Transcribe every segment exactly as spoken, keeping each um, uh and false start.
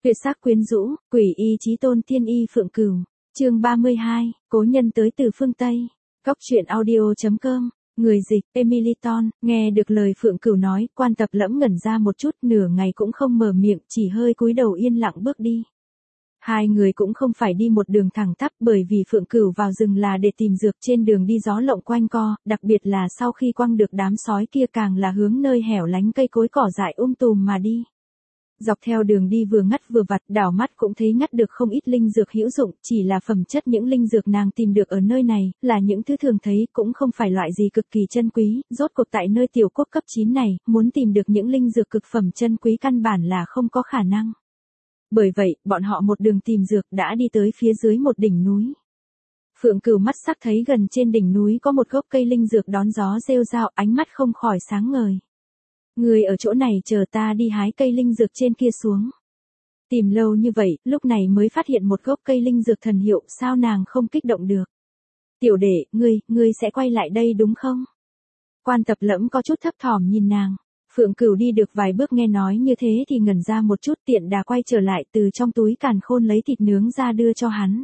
Tuyệt sắc quyến rũ, quỷ y chí tôn tiên y Phượng Cửu. Chương ba mươi hai, cố nhân tới từ phương Tây. Góc truyện audio chấm com. Người dịch, Emily Ton, nghe được lời Phượng Cửu nói, Quan Tập Lẫm ngẩn ra một chút, nửa ngày cũng không mở miệng, chỉ hơi cúi đầu yên lặng bước đi. Hai người cũng không phải đi một đường thẳng tắp, bởi vì Phượng Cửu vào rừng là để tìm dược, trên đường đi gió lộng quanh co, đặc biệt là sau khi quăng được đám sói kia càng là hướng nơi hẻo lánh cây cối cỏ dại um tùm mà đi. Dọc theo đường đi vừa ngắt vừa vặt, đảo mắt cũng thấy ngắt được không ít linh dược hữu dụng, chỉ là phẩm chất những linh dược nàng tìm được ở nơi này, là những thứ thường thấy, cũng không phải loại gì cực kỳ chân quý, rốt cuộc tại nơi tiểu quốc cấp chín này, muốn tìm được những linh dược cực phẩm chân quý căn bản là không có khả năng. Bởi vậy, bọn họ một đường tìm dược đã đi tới phía dưới một đỉnh núi. Phượng Cửu mắt sắc thấy gần trên đỉnh núi có một gốc cây linh dược đón gió rêu rao, ánh mắt không khỏi sáng ngời. Người ở chỗ này chờ ta đi hái cây linh dược trên kia xuống. Tìm lâu như vậy, lúc này mới phát hiện một gốc cây linh dược thần hiệu, sao nàng không kích động được. Tiểu đệ, ngươi, ngươi sẽ quay lại đây đúng không? Quan Tập Lẫm có chút thấp thỏm nhìn nàng. Phượng Cửu đi được vài bước nghe nói như thế thì ngẩn ra một chút, tiện đà quay trở lại, từ trong túi càn khôn lấy thịt nướng ra đưa cho hắn.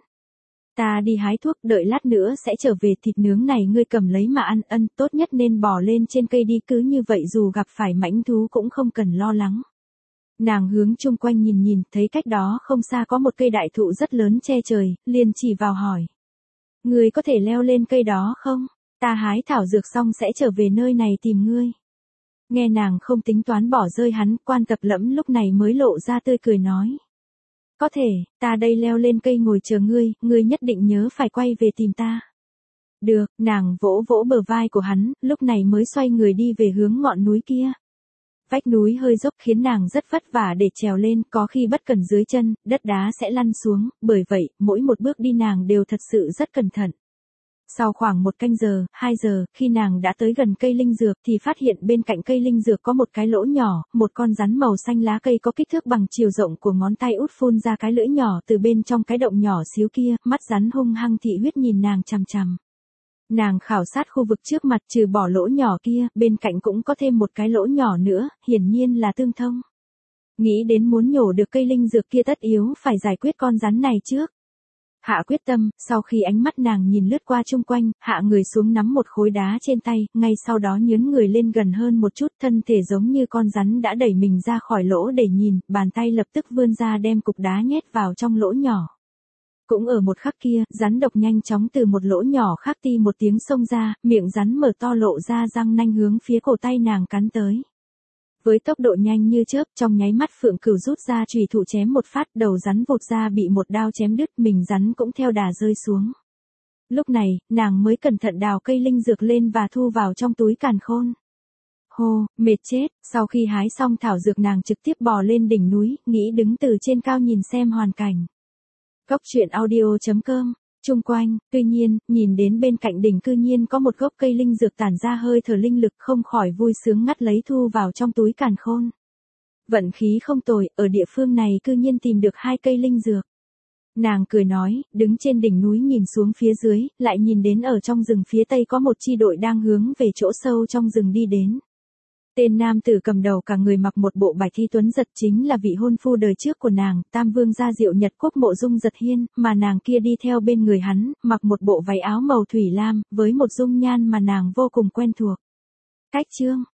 Ta đi hái thuốc, đợi lát nữa sẽ trở về, thịt nướng này ngươi cầm lấy mà ăn, ân, tốt nhất nên bò lên trên cây đi, cứ như vậy dù gặp phải mãnh thú cũng không cần lo lắng. Nàng hướng chung quanh nhìn nhìn, thấy cách đó không xa có một cây đại thụ rất lớn che trời, liền chỉ vào hỏi. Ngươi có thể leo lên cây đó không? Ta hái thảo dược xong sẽ trở về nơi này tìm ngươi. Nghe nàng không tính toán bỏ rơi hắn, Quan Tập Lẫm lúc này mới lộ ra tươi cười nói. Có thể, ta đây leo lên cây ngồi chờ ngươi, ngươi nhất định nhớ phải quay về tìm ta. Được, nàng vỗ vỗ bờ vai của hắn, lúc này mới xoay người đi về hướng ngọn núi kia. Vách núi hơi dốc khiến nàng rất vất vả để trèo lên, có khi bất cẩn dưới chân, đất đá sẽ lăn xuống, bởi vậy, mỗi một bước đi nàng đều thật sự rất cẩn thận. Sau khoảng một canh giờ, hai giờ, khi nàng đã tới gần cây linh dược thì phát hiện bên cạnh cây linh dược có một cái lỗ nhỏ, một con rắn màu xanh lá cây có kích thước bằng chiều rộng của ngón tay út phun ra cái lưỡi nhỏ từ bên trong cái động nhỏ xíu kia, mắt rắn hung hăng thị huyết nhìn nàng chằm chằm. Nàng khảo sát khu vực trước mặt, trừ bỏ lỗ nhỏ kia, bên cạnh cũng có thêm một cái lỗ nhỏ nữa, hiển nhiên là tương thông. Nghĩ đến muốn nhổ được cây linh dược kia tất yếu phải giải quyết con rắn này trước. Hạ quyết tâm, sau khi ánh mắt nàng nhìn lướt qua chung quanh, hạ người xuống nắm một khối đá trên tay, ngay sau đó nhướn người lên gần hơn một chút, thân thể giống như con rắn đã đẩy mình ra khỏi lỗ để nhìn, bàn tay lập tức vươn ra đem cục đá nhét vào trong lỗ nhỏ. Cũng ở một khắc kia, rắn độc nhanh chóng từ một lỗ nhỏ khác ti một tiếng xông ra, miệng rắn mở to lộ ra răng nanh hướng phía cổ tay nàng cắn tới. Với tốc độ nhanh như chớp, trong nháy mắt Phượng Cửu rút ra chùy thủ chém một phát, đầu rắn vụt ra bị một đao chém đứt, mình rắn cũng theo đà rơi xuống. Lúc này, nàng mới cẩn thận đào cây linh dược lên và thu vào trong túi càn khôn. Hô, mệt chết, sau khi hái xong thảo dược nàng trực tiếp bò lên đỉnh núi, nghĩ đứng từ trên cao nhìn xem hoàn cảnh. Góc truyện audio chấm com. Chung quanh, tuy nhiên, nhìn đến bên cạnh đỉnh cư nhiên có một gốc cây linh dược tản ra hơi thở linh lực, không khỏi vui sướng ngắt lấy thu vào trong túi càn khôn. Vận khí không tồi, ở địa phương này cư nhiên tìm được hai cây linh dược. Nàng cười nói, đứng trên đỉnh núi nhìn xuống phía dưới, lại nhìn đến ở trong rừng phía tây có một chi đội đang hướng về chỗ sâu trong rừng đi đến. Tên nam tử cầm đầu cả người mặc một bộ bạch thi tuấn giật chính là vị hôn phu đời trước của nàng, Tam Vương gia Diệu Nhật Quốc Mộ Dung Giật Hiên, mà nàng kia đi theo bên người hắn, mặc một bộ váy áo màu thủy lam, với một dung nhan mà nàng vô cùng quen thuộc. Cách chương,